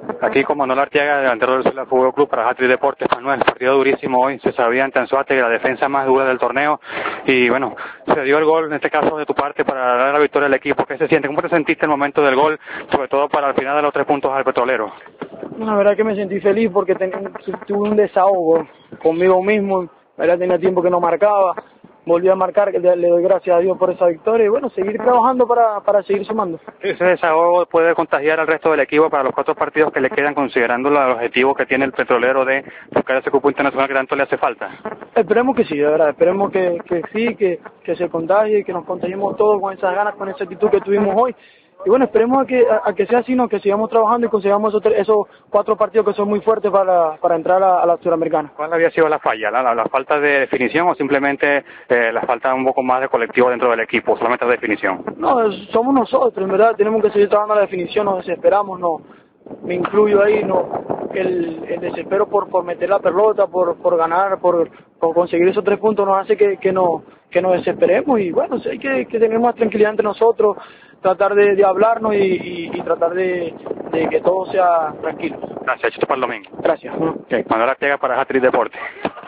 Aquí con Manuel Arteaga, delantero del Zulia Fútbol Club para Hat-Trick Deportes. Manuel, partido durísimo hoy, se sabía ante Anzoátegui, la defensa más dura del torneo, y bueno, se dio el gol, en este caso de tu parte, para dar la victoria al equipo. ¿Qué se siente? ¿Cómo te sentiste el momento del gol, sobre todo para el final de los 3 puntos al Petrolero? La verdad que me sentí feliz porque tuve un desahogo conmigo mismo, la verdad tenía tiempo que no marcaba, volví a marcar, le doy gracias a Dios por esa victoria y bueno, seguir trabajando para seguir sumando. Ese desahogo puede contagiar al resto del equipo para los 4 partidos que le quedan, considerando el objetivo que tiene el Petrolero de buscar ese cupo internacional que tanto le hace falta. Esperemos que sí, de verdad, esperemos que sí, que se contagie, que nos contagiemos todos con esas ganas, con esa actitud que tuvimos hoy. Y bueno, esperemos a que sea así, ¿no? Que sigamos trabajando y consigamos esos 4 partidos que son muy fuertes para entrar a la Suramericana. ¿Cuál había sido la falla? ¿La falta de definición o simplemente la falta un poco más de colectivo dentro del equipo, solamente la definición? No, somos nosotros, en verdad, tenemos que seguir trabajando la definición, nos desesperamos, no, me incluyo ahí, no, el desespero por meter la pelota, por ganar, por conseguir esos 3 puntos nos hace que nos desesperemos y bueno, hay que tener más tranquilidad entre nosotros, tratar de hablarnos y tratar de que todo sea tranquilo. Gracias, esto para el domingo. Gracias. Okay. Manuel Arteaga para Hat-Trick Deportes.